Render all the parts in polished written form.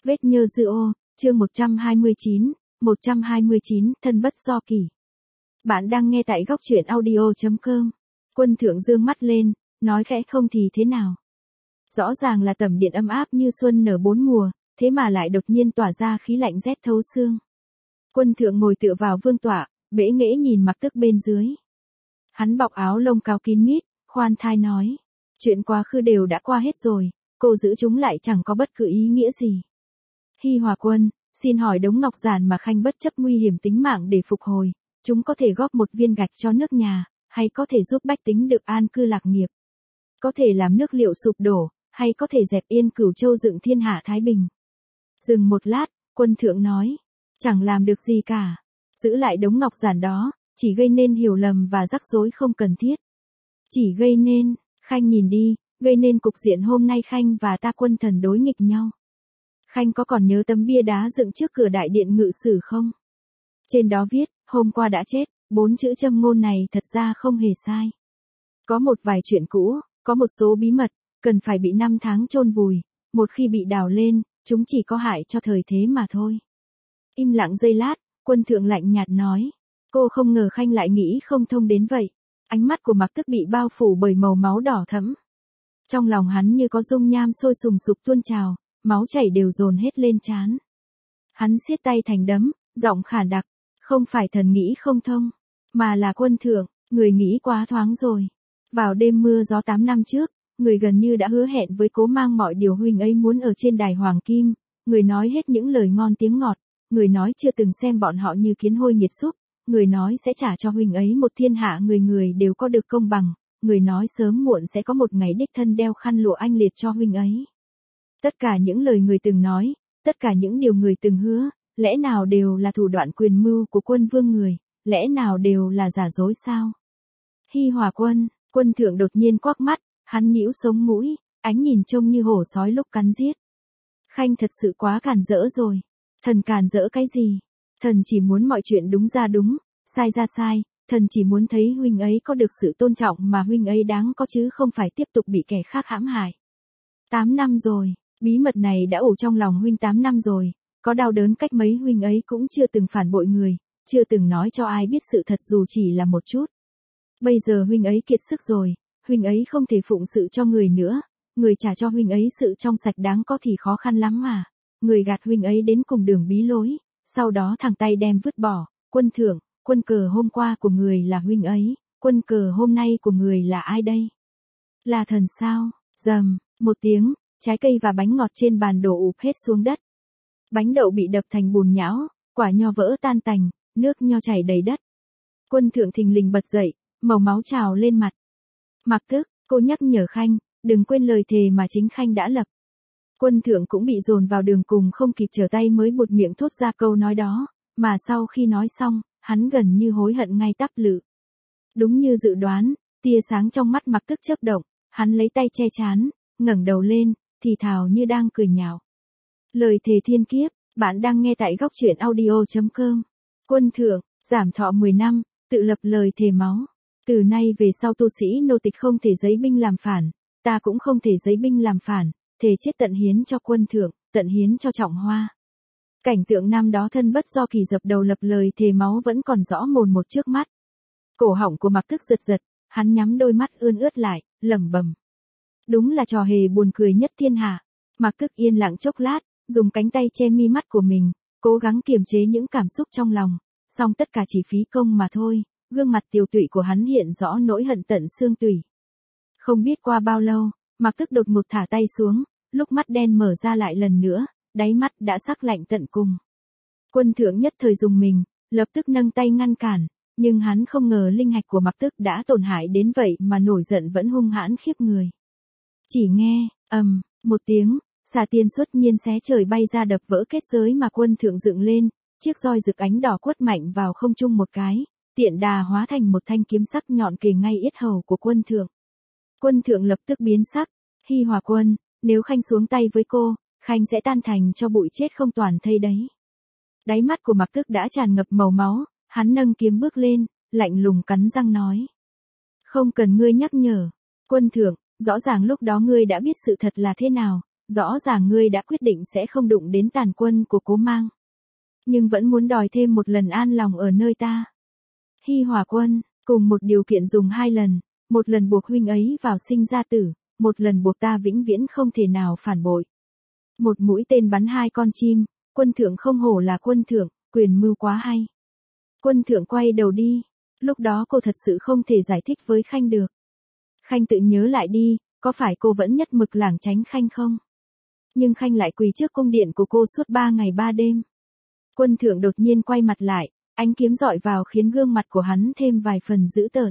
Vết nhơ dư ô, chương 129, thân bất do kỷ. Bạn đang nghe tại góc truyện audio.com. Quân Thượng dương mắt lên, nói khẽ không thì thế nào. Rõ ràng là tầm điện ấm áp như xuân nở bốn mùa, thế mà lại đột nhiên tỏa ra khí lạnh rét thấu xương. Quân Thượng ngồi tựa vào vương tọa, bẽ nghễ nhìn Mặc Tức bên dưới. Hắn bọc áo lông cao kín mít, khoan thai nói. Chuyện quá khứ đều đã qua hết rồi, cô giữ chúng lại chẳng có bất cứ ý nghĩa gì. Hi Hòa Quân, xin hỏi đống ngọc giản mà Khanh bất chấp nguy hiểm tính mạng để phục hồi, chúng có thể góp một viên gạch cho nước nhà, hay có thể giúp bách tính được an cư lạc nghiệp? Có thể làm nước Liệu sụp đổ, hay có thể dẹp yên Cửu Châu dựng thiên hạ thái bình? Dừng một lát, Quân Thượng nói, chẳng làm được gì cả. Giữ lại đống ngọc giản đó, chỉ gây nên hiểu lầm và rắc rối không cần thiết. Chỉ gây nên, Khanh nhìn đi, gây nên cục diện hôm nay Khanh và ta Quân Thần đối nghịch nhau. Khanh có còn nhớ tấm bia đá dựng trước cửa đại điện ngự sử không? Trên đó viết, hôm qua đã chết, 4 chữ châm ngôn này thật ra không hề sai. Có một vài chuyện cũ, có một số bí mật, cần phải bị 5 tháng chôn vùi, một khi bị đào lên, chúng chỉ có hại cho thời thế mà thôi. Im lặng giây lát, Quân Thượng lạnh nhạt nói, cô không ngờ Khanh lại nghĩ không thông đến vậy. Ánh mắt của Mặc Tức bị bao phủ bởi màu máu đỏ thẫm. Trong lòng hắn như có dung nham sôi sùng sục tuôn trào, máu chảy đều dồn hết lên trán. Hắn siết tay thành đấm, giọng khản đặc, không phải thần nghĩ không thông, mà là Quân Thượng, người nghĩ quá thoáng rồi. Vào đêm mưa gió 8 năm trước, người gần như đã hứa hẹn với Cố Mang mọi điều huynh ấy muốn ở trên đài hoàng kim, người nói hết những lời ngon tiếng ngọt, người nói chưa từng xem bọn họ như kiến hôi nghiệt xúc, người nói sẽ trả cho huynh ấy một thiên hạ người người đều có được công bằng, người nói sớm muộn sẽ có một ngày đích thân đeo khăn lụa anh liệt cho huynh ấy. Tất cả những lời người từng nói, tất cả những điều người từng hứa, lẽ nào đều là thủ đoạn quyền mưu của Quân Vương người, lẽ nào đều là giả dối sao? Hi Hòa Quân, Quân Thượng đột nhiên quắc mắt, hắn nhíu sống mũi, ánh nhìn trông như hổ sói lúc cắn giết. Khanh thật sự quá càn rỡ rồi. Thần càn rỡ cái gì? Thần chỉ muốn mọi chuyện đúng ra đúng, sai ra sai, thần chỉ muốn thấy huynh ấy có được sự tôn trọng mà huynh ấy đáng có chứ không phải tiếp tục bị kẻ khác hãm hại. 8 năm rồi, bí mật này đã ủ trong lòng huynh 8 năm rồi, có đau đớn cách mấy huynh ấy cũng chưa từng phản bội người, chưa từng nói cho ai biết sự thật dù chỉ là một chút. Bây giờ huynh ấy kiệt sức rồi, huynh ấy không thể phụng sự cho người nữa, người trả cho huynh ấy sự trong sạch đáng có thì khó khăn lắm mà. Người gạt huynh ấy đến cùng đường bí lối, sau đó thẳng tay đem vứt bỏ. Quân Thượng, quân cờ hôm qua của người là huynh ấy, quân cờ hôm nay của người là ai đây? Là thần sao? Rầm, một tiếng, trái cây và bánh ngọt trên bàn đổ ụp hết xuống đất. Bánh đậu bị đập thành bùn nhão, quả nho vỡ tan tành, nước nho chảy đầy đất. Quân Thượng thình lình bật dậy, màu máu trào lên mặt. Mặc Tức, cô nhắc nhở Khanh, đừng quên lời thề mà chính Khanh đã lập. Quân Thượng cũng bị dồn vào đường cùng không kịp trở tay mới buột miệng thốt ra câu nói đó, mà sau khi nói xong, hắn gần như hối hận ngay tắp lự. Đúng như dự đoán, tia sáng trong mắt Mặc Tức chớp động, hắn lấy tay che trán, ngẩng đầu lên, thì thào như đang cười nhạo. Lời thề thiên kiếp, bạn đang nghe tại góc truyện audio.com. Quân Thượng, giảm thọ 10 năm, tự lập lời thề máu. Từ nay về sau tu sĩ nô tịch không thể giấy binh làm phản, ta cũng không thể giấy binh làm phản. Thề chết tận hiến cho Quân Thượng, tận hiến cho Trọng Hoa. Cảnh tượng năm đó thân bất do kỳ dập đầu lập lời thề máu vẫn còn rõ mồn một trước mắt. Cổ họng của Mặc Tức giật giật, hắn nhắm đôi mắt ươn ướt lại, lẩm bẩm. Đúng là trò hề buồn cười nhất thiên hạ. Mặc Tức yên lặng chốc lát, dùng cánh tay che mi mắt của mình, cố gắng kiềm chế những cảm xúc trong lòng, song tất cả chỉ phí công mà thôi, gương mặt tiều tụy của hắn hiện rõ nỗi hận tận xương tủy. Không biết qua bao lâu, Mặc Tức đột ngột thả tay xuống, lúc mắt đen mở ra lại lần nữa, đáy mắt đã sắc lạnh tận cùng. Quân Thượng nhất thời dùng mình, lập tức nâng tay ngăn cản, nhưng hắn không ngờ linh hạch của Mặc Tức đã tổn hại đến vậy mà nổi giận vẫn hung hãn khiếp người. Chỉ nghe, một tiếng, xà tiên xuất nhiên xé trời bay ra đập vỡ kết giới mà Quân Thượng dựng lên, chiếc roi rực ánh đỏ quất mạnh vào không trung một cái, tiện đà hóa thành một thanh kiếm sắc nhọn kề ngay yết hầu của Quân Thượng. Quân Thượng lập tức biến sắc. Hi Hòa Quân, nếu Khanh xuống tay với cô, Khanh sẽ tan thành cho bụi chết không toàn thây đấy. Đáy mắt của Mặc Tức đã tràn ngập màu máu, hắn nâng kiếm bước lên, lạnh lùng cắn răng nói. Không cần ngươi nhắc nhở. Quân Thượng, rõ ràng lúc đó ngươi đã biết sự thật là thế nào, rõ ràng ngươi đã quyết định sẽ không đụng đến tàn quân của Cố Mang. Nhưng vẫn muốn đòi thêm một lần an lòng ở nơi ta. Hi Hòa Quân, cùng một điều kiện dùng 2 lần, một lần buộc huynh ấy vào sinh ra tử, một lần buộc ta vĩnh viễn không thể nào phản bội. Một mũi tên bắn 2 con chim, quân thượng không hổ là quân thượng, quyền mưu quá hay. Quân thượng quay đầu đi, lúc đó cô thật sự không thể giải thích với Khanh được. Khanh tự nhớ lại đi, có phải cô vẫn nhất mực lảng tránh Khanh không? Nhưng Khanh lại quỳ trước cung điện của cô suốt 3 ngày 3 đêm. Quân thượng đột nhiên quay mặt lại, ánh kiếm dọi vào khiến gương mặt của hắn thêm vài phần dữ tợn.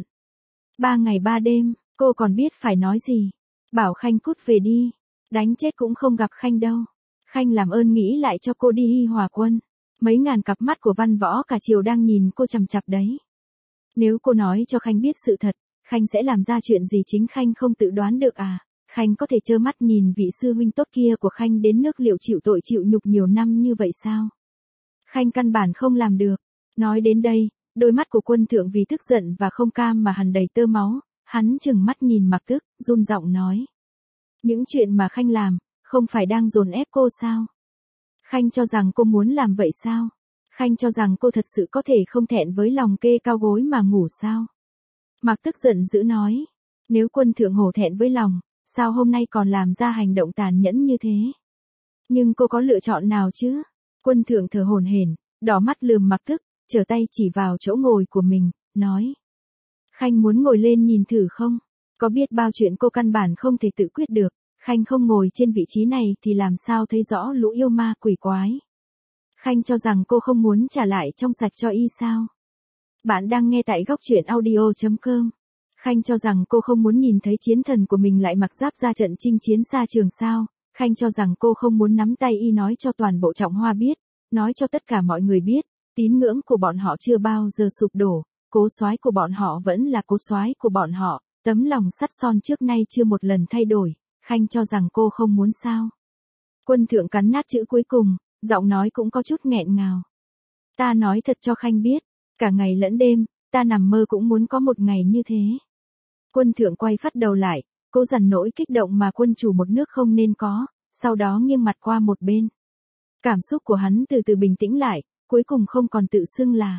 3 ngày 3 đêm, cô còn biết phải nói gì. Bảo Khanh cút về đi, đánh chết cũng không gặp Khanh đâu. Khanh làm ơn nghĩ lại cho cô đi Hi Hòa Quân. Mấy ngàn cặp mắt của văn võ cả triều đang nhìn cô chằm chặp đấy. Nếu cô nói cho Khanh biết sự thật, Khanh sẽ làm ra chuyện gì chính Khanh không tự đoán được à? Khanh có thể trơ mắt nhìn vị sư huynh tốt kia của Khanh đến nước Liệu chịu tội chịu nhục nhiều năm như vậy sao? Khanh căn bản không làm được. Nói đến đây, đôi mắt của quân thượng vì tức giận và không cam mà hằn đầy tơ máu, hắn trừng mắt nhìn Mạc Tức, run giọng nói. Những chuyện mà Khanh làm, không phải đang dồn ép cô sao? Khanh cho rằng cô muốn làm vậy sao? Khanh cho rằng cô thật sự có thể không thẹn với lòng kê cao gối mà ngủ sao? Mạc Tức giận dữ nói. Nếu quân thượng hổ thẹn với lòng, sao hôm nay còn làm ra hành động tàn nhẫn như thế? Nhưng cô có lựa chọn nào chứ? Quân thượng thở hổn hển, đỏ mắt lườm Mạc Tức, trở tay chỉ vào chỗ ngồi của mình, nói. Khanh muốn ngồi lên nhìn thử không? Có biết bao chuyện cô căn bản không thể tự quyết được, Khanh không ngồi trên vị trí này thì làm sao thấy rõ lũ yêu ma quỷ quái. Khanh cho rằng cô không muốn trả lại trong sạch cho y sao? Bạn đang nghe tại góc truyện audio.com. Khanh cho rằng cô không muốn nhìn thấy chiến thần của mình lại mặc giáp ra trận chinh chiến xa trường sao? Khanh cho rằng cô không muốn nắm tay y nói cho toàn bộ Trọng Hoa biết, nói cho tất cả mọi người biết, tín ngưỡng của bọn họ chưa bao giờ sụp đổ, Cố soái của bọn họ vẫn là cố soái của bọn họ, tấm lòng sắt son trước nay chưa một lần thay đổi. Khanh cho rằng cô không muốn sao? Quân thượng cắn nát chữ cuối cùng, giọng nói cũng có chút nghẹn ngào. Ta nói thật cho Khanh biết, cả ngày lẫn đêm, ta nằm mơ cũng muốn có một ngày như thế. Quân thượng quay phát đầu lại, cố dằn nỗi kích động mà quân chủ một nước không nên có, sau đó nghiêng mặt qua một bên. Cảm xúc của hắn từ từ bình tĩnh lại, cuối cùng không còn tự xưng là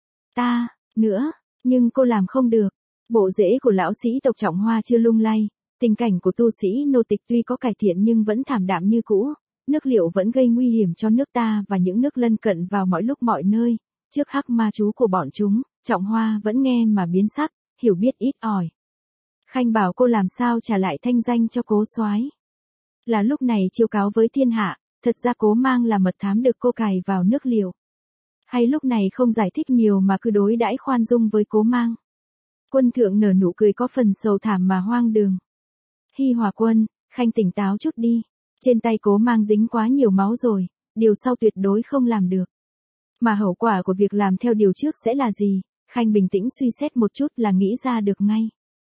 ta nữa, nhưng cô làm không được. Bộ rễ của lão sĩ tộc Trọng Hoa chưa lung lay, tình cảnh của tu sĩ nô tịch tuy có cải thiện nhưng vẫn thảm đạm như cũ, nước Liệu vẫn gây nguy hiểm cho nước ta và những nước lân cận vào mọi lúc mọi nơi. Trước hắc ma chú của bọn chúng, Trọng Hoa vẫn nghe mà biến sắc, hiểu biết ít ỏi. Khanh bảo cô làm sao trả lại thanh danh cho Cố soái. Là lúc này chiêu cáo với thiên hạ, thật ra Cố Mang là mật thám được cô cài vào nước Liệu. Hay lúc này không giải thích nhiều mà cứ đối đãi khoan dung với Cố Mang. Quân thượng nở nụ cười có phần sầu thảm mà hoang đường. Hi Hòa Quân, Khanh tỉnh táo chút đi. Trên tay Cố Mang dính quá nhiều máu rồi, điều sau tuyệt đối không làm được. Mà hậu quả của việc làm theo điều trước sẽ là gì? Khanh bình tĩnh suy xét một chút là nghĩ ra được ngay.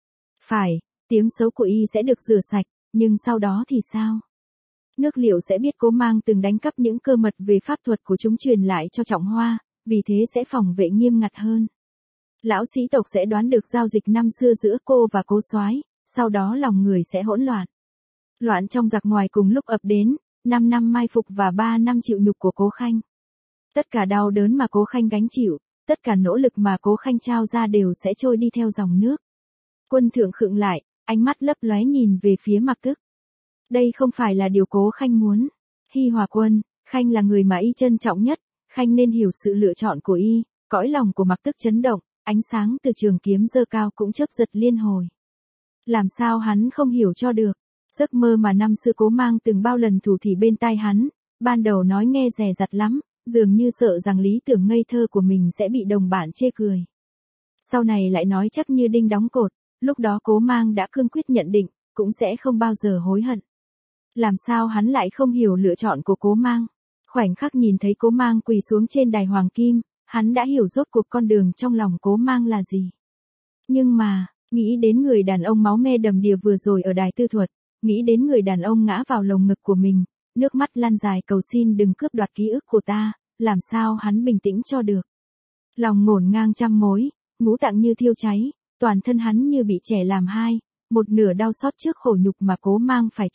Phải, tiếng xấu của y sẽ được rửa sạch, nhưng sau đó thì sao? Nước Liệu sẽ biết Cố Mang từng đánh cắp những cơ mật về pháp thuật của chúng truyền lại cho Trọng Hoa, vì thế sẽ phòng vệ nghiêm ngặt hơn. Lão sĩ tộc sẽ đoán được giao dịch năm xưa giữa cô và Cố soái, sau đó lòng người sẽ hỗn loạn. Loạn trong giặc ngoài cùng lúc ập đến, 5 năm mai phục và 3 năm chịu nhục của Cố Khanh. Tất cả đau đớn mà Cố Khanh gánh chịu, tất cả nỗ lực mà Cố Khanh trao ra đều sẽ trôi đi theo dòng nước. Quân thượng khựng lại, ánh mắt lấp lóe nhìn về phía Mạc Tức. Đây không phải là điều Cố Khanh muốn. Hi Hòa Quân, Khanh là người mà y trân trọng nhất, Khanh nên hiểu sự lựa chọn của y. Cõi lòng của Mạc Tức chấn động, ánh sáng từ trường kiếm giơ cao cũng chớp giật liên hồi. Làm sao hắn không hiểu cho được? Giấc mơ mà năm xưa Cố Mang từng bao lần thủ thỉ bên tai hắn, ban đầu nói nghe dè dặt lắm, dường như sợ rằng lý tưởng ngây thơ của mình sẽ bị đồng bạn chê cười. Sau này lại nói chắc như đinh đóng cột, lúc đó Cố Mang đã cương quyết nhận định, cũng sẽ không bao giờ hối hận. Làm sao hắn lại không hiểu lựa chọn của Cố Mang? Khoảnh khắc nhìn thấy Cố Mang quỳ xuống trên đài hoàng kim, hắn đã hiểu rốt cuộc con đường trong lòng Cố Mang là gì. Nhưng mà, nghĩ đến người đàn ông máu me đầm đìa vừa rồi ở đài tư thuật, nghĩ đến người đàn ông ngã vào lồng ngực của mình, nước mắt lăn dài cầu xin đừng cướp đoạt ký ức của ta, làm sao hắn bình tĩnh cho được. Lòng ngổn ngang trăm mối, ngũ tạng như thiêu cháy, toàn thân hắn như bị chẻ làm hai, một nửa đau xót trước khổ nhục mà Cố Mang phải chịu,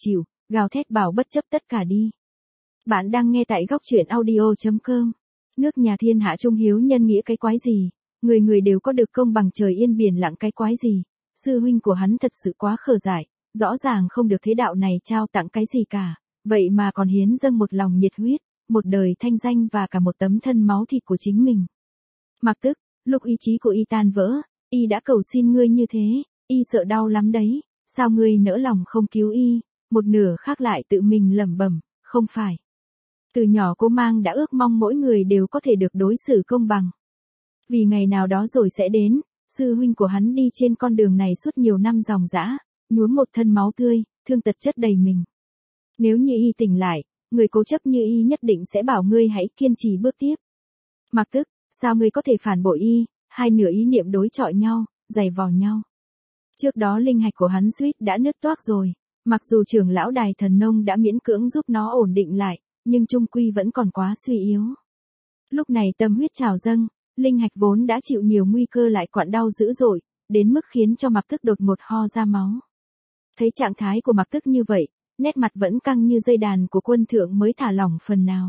gào thét bảo bất chấp tất cả đi. Bạn đang nghe tại góc truyện audio.com. Nước nhà thiên hạ trung hiếu nhân nghĩa cái quái gì, người người đều có được công bằng trời yên biển lặng cái quái gì. Sư huynh của hắn thật sự quá khờ dại, rõ ràng không được thế đạo này trao tặng cái gì cả, vậy mà còn hiến dâng một lòng nhiệt huyết, một đời thanh danh và cả một tấm thân máu thịt của chính mình. Mặc Tức, lúc ý chí của y tan vỡ, y đã cầu xin ngươi như thế, y sợ đau lắm đấy, sao ngươi nỡ lòng không cứu y, một nửa khác lại tự mình lẩm bẩm, không phải. Từ nhỏ cô Mang đã ước mong mỗi người đều có thể được đối xử công bằng. Vì ngày nào đó rồi sẽ đến, sư huynh của hắn đi trên con đường này suốt nhiều năm ròng rã, nhuốm một thân máu tươi, thương tật chất đầy mình. Nếu như y tỉnh lại, người cố chấp như y nhất định sẽ bảo ngươi hãy kiên trì bước tiếp. Mặc Tức, sao ngươi có thể phản bội y, hai nửa ý niệm đối chọi nhau, giày vò nhau. Trước đó linh hạch của hắn suýt đã nứt toác rồi, mặc dù trưởng lão Đài Thần Nông đã miễn cưỡng giúp nó ổn định lại, nhưng chung quy vẫn còn quá suy yếu. Lúc này tâm huyết trào dâng, linh hạch vốn đã chịu nhiều nguy cơ lại quặn đau dữ dội, đến mức khiến cho Mặc Tức đột ngột ho ra máu. Thấy trạng thái của Mặc Tức như vậy, nét mặt vẫn căng như dây đàn của Quân Thượng mới thả lỏng phần nào.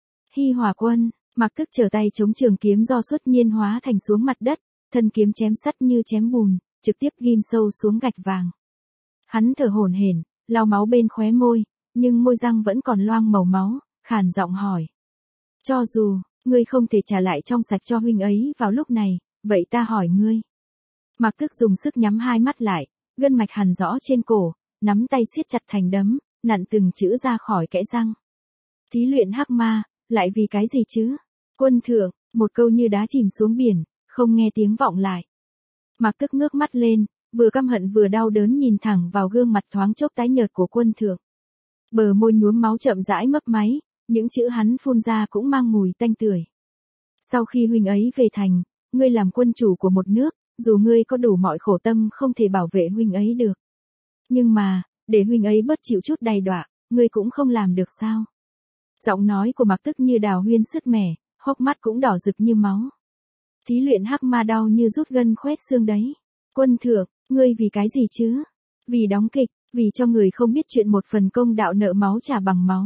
Hi Hòa Quân, Mặc Tức trở tay chống trường kiếm do xuất nhiên hóa thành xuống mặt đất, thân kiếm chém sắt như chém bùn, trực tiếp ghim sâu xuống gạch vàng. Hắn thở hổn hển, lau máu bên khóe môi, nhưng môi răng vẫn còn loang màu máu, khàn giọng hỏi. Cho dù, ngươi không thể trả lại trong sạch cho huynh ấy vào lúc này, vậy ta hỏi ngươi. Mặc Tức dùng sức nhắm hai mắt lại, gân mạch hằn rõ trên cổ, nắm tay siết chặt thành đấm, nặn từng chữ ra khỏi kẽ răng. Thí luyện hắc ma, lại vì cái gì chứ? Quân Thượng, một câu như đá chìm xuống biển, không nghe tiếng vọng lại. Mặc Tức ngước mắt lên, vừa căm hận vừa đau đớn nhìn thẳng vào gương mặt thoáng chốc tái nhợt của Quân Thượng. Bờ môi nhuốm máu chậm rãi mấp máy, những chữ hắn phun ra cũng mang mùi tanh tưởi. Sau khi huynh ấy về thành, ngươi làm quân chủ của một nước, dù ngươi có đủ mọi khổ tâm không thể bảo vệ huynh ấy được. Nhưng mà, để huynh ấy bớt chịu chút đày đọa, ngươi cũng không làm được sao? Giọng nói của Mặc Tức như đào huyên sứt mẻ, hốc mắt cũng đỏ rực như máu. Thí luyện hắc ma đau như rút gân khoét xương đấy. Quân Thượng, ngươi vì cái gì chứ? Vì đóng kịch, vì cho người không biết chuyện một phần công đạo nợ máu trả bằng máu.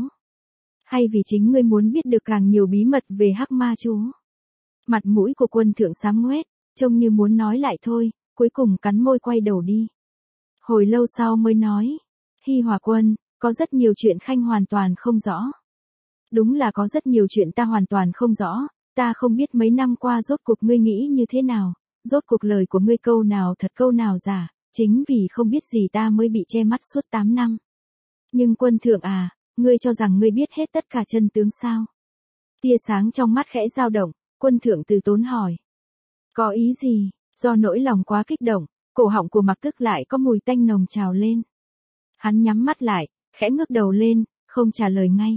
Hay vì chính ngươi muốn biết được càng nhiều bí mật về hắc ma chúa? Mặt mũi của Quân Thượng xám ngoét, trông như muốn nói lại thôi, cuối cùng cắn môi quay đầu đi. Hồi lâu sau mới nói, Hi Hòa Quân, có rất nhiều chuyện Khanh hoàn toàn không rõ. Đúng là có rất nhiều chuyện ta hoàn toàn không rõ, ta không biết mấy năm qua rốt cuộc ngươi nghĩ như thế nào, rốt cuộc lời của ngươi câu nào thật câu nào giả, chính vì không biết gì ta mới bị che mắt suốt 8 năm. Nhưng Quân Thượng à, ngươi cho rằng ngươi biết hết tất cả chân tướng sao? Tia sáng trong mắt khẽ dao động, Quân Thượng từ tốn hỏi. Có ý gì? Do nỗi lòng quá kích động, cổ họng của Mặc Tức lại có mùi tanh nồng trào lên. Hắn nhắm mắt lại, khẽ ngước đầu lên, không trả lời ngay.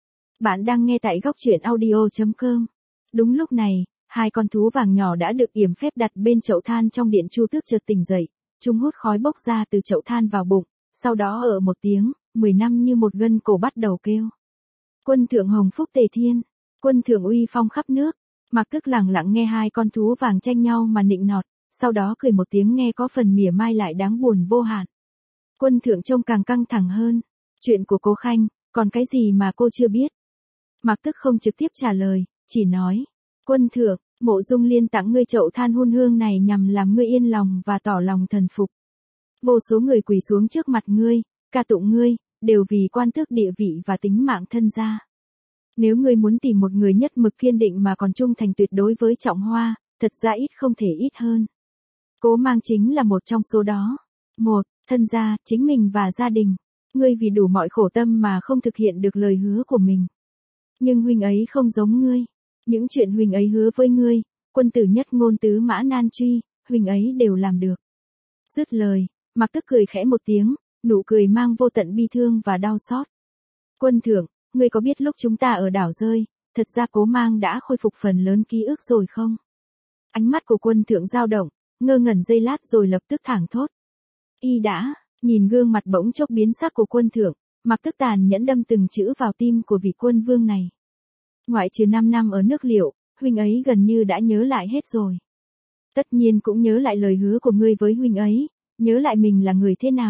Bạn đang nghe tại góc truyện audio.com. Đúng lúc này, hai con thú vàng nhỏ đã được yểm phép đặt bên chậu than trong điện Chu Tước chợt tỉnh dậy, chúng hút khói bốc ra từ chậu than vào bụng, sau đó ở một tiếng, 10 năm như một gân cổ bắt đầu kêu. Quân Thượng hồng phúc tề thiên, Quân Thượng uy phong khắp nước. Mặc Tức lặng lặng nghe hai con thú vàng tranh nhau mà nịnh nọt, sau đó cười một tiếng nghe có phần mỉa mai lại đáng buồn vô hạn. Quân Thượng trông càng căng thẳng hơn. Chuyện của cô Khanh, còn cái gì mà cô chưa biết? Mặc Tức không trực tiếp trả lời, chỉ nói. Quân Thượng, Mộ Dung Liên tặng ngươi chậu than hun hương này nhằm làm ngươi yên lòng và tỏ lòng thần phục. Vô số người quỳ xuống trước mặt ngươi, ca tụng ngươi, đều vì quan tước địa vị và tính mạng thân gia. Nếu ngươi muốn tìm một người nhất mực kiên định mà còn trung thành tuyệt đối với Trọng Hoa, thật ra ít không thể ít hơn. Cố Mang chính là một trong số đó. Một, thân gia, chính mình và gia đình. Ngươi vì đủ mọi khổ tâm mà không thực hiện được lời hứa của mình. Nhưng huynh ấy không giống ngươi. Những chuyện huynh ấy hứa với ngươi, quân tử nhất ngôn tứ mã nan truy, huynh ấy đều làm được. Dứt lời, Mặc Tức cười khẽ một tiếng, nụ cười mang vô tận bi thương và đau xót. Quân Thượng, ngươi có biết lúc chúng ta ở đảo rơi, thật ra Cố Mang đã khôi phục phần lớn ký ức rồi không? Ánh mắt của Quân Thượng dao động, ngơ ngẩn giây lát rồi lập tức thảng thốt. Y đã, nhìn gương mặt bỗng chốc biến sắc của Quân Thượng, Mặc Tức tàn nhẫn đâm từng chữ vào tim của vị quân vương này. Ngoại trừ 5 năm ở nước Liệu, huynh ấy gần như đã nhớ lại hết rồi. Tất nhiên cũng nhớ lại lời hứa của ngươi với huynh ấy, nhớ lại mình là người thế nào,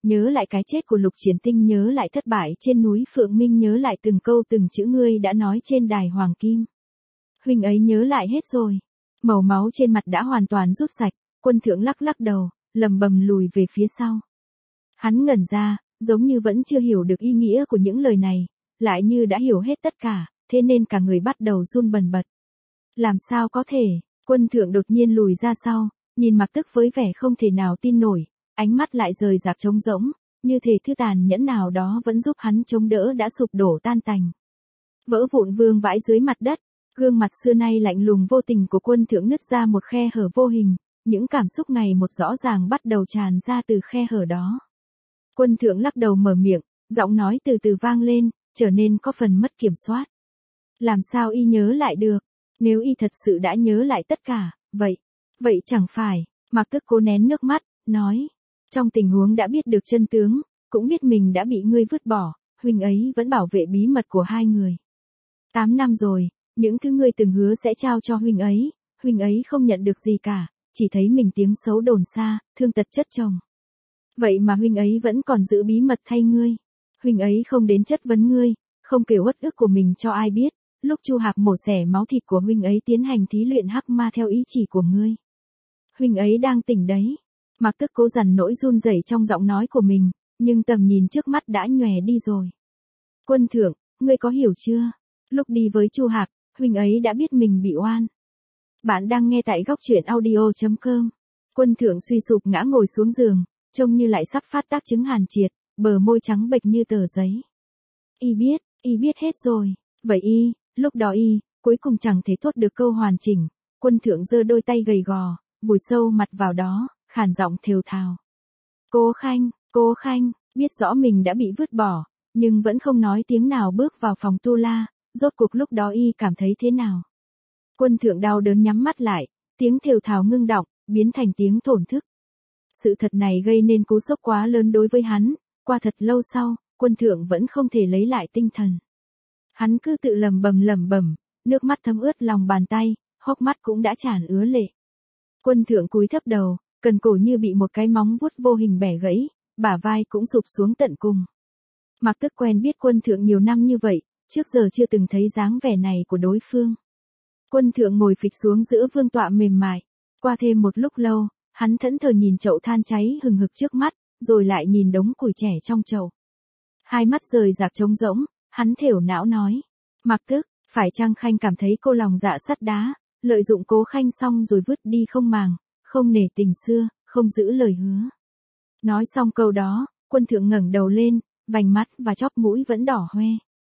nhớ lại cái chết của Lục Triển Tinh, nhớ lại thất bại trên núi Phượng Minh, nhớ lại từng câu từng chữ ngươi đã nói trên đài Hoàng Kim. Huynh ấy nhớ lại hết rồi. Màu máu trên mặt đã hoàn toàn rút sạch, Quân Thượng lắc lắc đầu, lầm bầm lùi về phía sau. Hắn ngẩn ra, giống như vẫn chưa hiểu được ý nghĩa của những lời này, lại như đã hiểu hết tất cả, thế nên cả người bắt đầu run bần bật. Làm sao có thể, Quân Thượng đột nhiên lùi ra sau, nhìn Mạc Tức với vẻ không thể nào tin nổi, ánh mắt lại rời rạc trống rỗng, như thể thứ tàn nhẫn nào đó vẫn giúp hắn chống đỡ đã sụp đổ tan tành. Vỡ vụn vương vãi dưới mặt đất, gương mặt xưa nay lạnh lùng vô tình của Quân Thượng nứt ra một khe hở vô hình, những cảm xúc ngày một rõ ràng bắt đầu tràn ra từ khe hở đó. Quân Thượng lắc đầu mở miệng, giọng nói từ từ vang lên, trở nên có phần mất kiểm soát. Làm sao y nhớ lại được? Nếu y thật sự đã nhớ lại tất cả, vậy chẳng phải, Mạc Tức cố nén nước mắt, nói. Trong tình huống đã biết được chân tướng, cũng biết mình đã bị ngươi vứt bỏ, huynh ấy vẫn bảo vệ bí mật của hai người. 8 năm rồi, những thứ ngươi từng hứa sẽ trao cho huynh ấy không nhận được gì cả, chỉ thấy mình tiếng xấu đồn xa, thương tật chất chồng. Vậy mà huynh ấy vẫn còn giữ bí mật thay ngươi. Huynh ấy không đến chất vấn ngươi, không kể uất ức của mình cho ai biết, lúc Chu Hạc mổ xẻ máu thịt của huynh ấy tiến hành thí luyện hắc ma theo ý chỉ của ngươi. Huynh ấy đang tỉnh đấy. Mạc Tức cố dằn nỗi run rẩy trong giọng nói của mình, nhưng tầm nhìn trước mắt đã nhòe đi rồi. Quân Thượng, ngươi có hiểu chưa? Lúc đi với Chu Hạc, huynh ấy đã biết mình bị oan. Bạn đang nghe tại góc truyện audio.com. Quân Thượng suy sụp ngã ngồi xuống giường, trông như lại sắp phát tác chứng hàn triệt, bờ môi trắng bệch như tờ giấy. Y biết hết rồi. Vậy lúc đó cuối cùng chẳng thể thốt được câu hoàn chỉnh. Quân Thượng giơ đôi tay gầy gò, vùi sâu mặt vào đó, khàn giọng thều thào. Cố Khanh, biết rõ mình đã bị vứt bỏ, nhưng vẫn không nói tiếng nào bước vào phòng tu la, rốt cuộc lúc đó cảm thấy thế nào? Quân Thượng đau đớn nhắm mắt lại, tiếng thều thào ngưng đọng, biến thành tiếng thổn thức. Sự thật này gây nên cú sốc quá lớn đối với hắn, qua thật lâu sau, Quân Thượng vẫn không thể lấy lại tinh thần. Hắn cứ tự lẩm bẩm, nước mắt thấm ướt lòng bàn tay, hốc mắt cũng đã tràn ứa lệ. Quân Thượng cúi thấp đầu, cần cổ như bị một cái móng vuốt vô hình bẻ gãy, bả vai cũng sụp xuống tận cùng. Mạc Tức quen biết Quân Thượng nhiều năm như vậy, trước giờ chưa từng thấy dáng vẻ này của đối phương. Quân Thượng ngồi phịch xuống giữa vương tọa mềm mại, qua thêm một lúc lâu, hắn thẫn thờ nhìn chậu than cháy hừng hực trước mắt, rồi lại nhìn đống củi trẻ trong chậu. Hai mắt rời rạc trống rỗng, hắn thểu não nói. Mạc Tức, phải chăng Khanh cảm thấy cô lòng dạ sắt đá, lợi dụng Cố Khanh xong rồi vứt đi không màng, không nể tình xưa, không giữ lời hứa. Nói xong câu đó, Quân Thượng ngẩng đầu lên, vành mắt và chóp mũi vẫn đỏ hoe.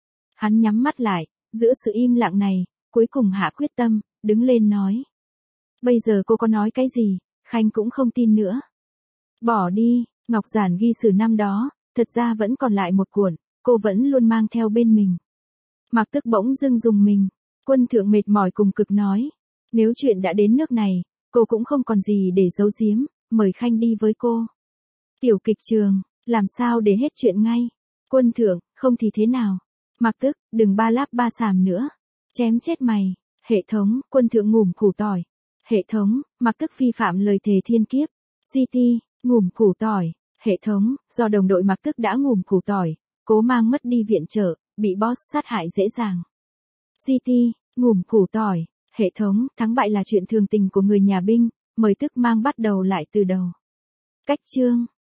Hắn nhắm mắt lại, giữa sự im lặng này, cuối cùng hạ quyết tâm, đứng lên nói. Bây giờ cô có nói cái gì, Khanh cũng không tin nữa. Bỏ đi, ngọc giản ghi sử năm đó, thật ra vẫn còn lại một cuộn, cô vẫn luôn mang theo bên mình. Mạc Tức bỗng dưng rùng mình, Quân Thượng mệt mỏi cùng cực nói. Nếu chuyện đã đến nước này, cô cũng không còn gì để giấu giếm, mời Khanh đi với cô. Tiểu kịch trường, làm sao để hết chuyện ngay. Quân Thượng, không thì thế nào. Mạc Tức, đừng ba láp ba xàm nữa. Chém chết mày. Hệ thống, Quân Thượng ngủm củ tỏi. Hệ thống, Mạc Tức vi phạm lời thề thiên kiếp. CT, ngủm củ tỏi. Hệ thống, do đồng đội Mạc Tức đã ngủm củ tỏi, cố mang mất đi viện trợ, bị boss sát hại dễ dàng. CT, ngủm củ tỏi. Hệ thống, thắng bại là chuyện thường tình của người nhà binh, mời Tức mang bắt đầu lại từ đầu. Cách chương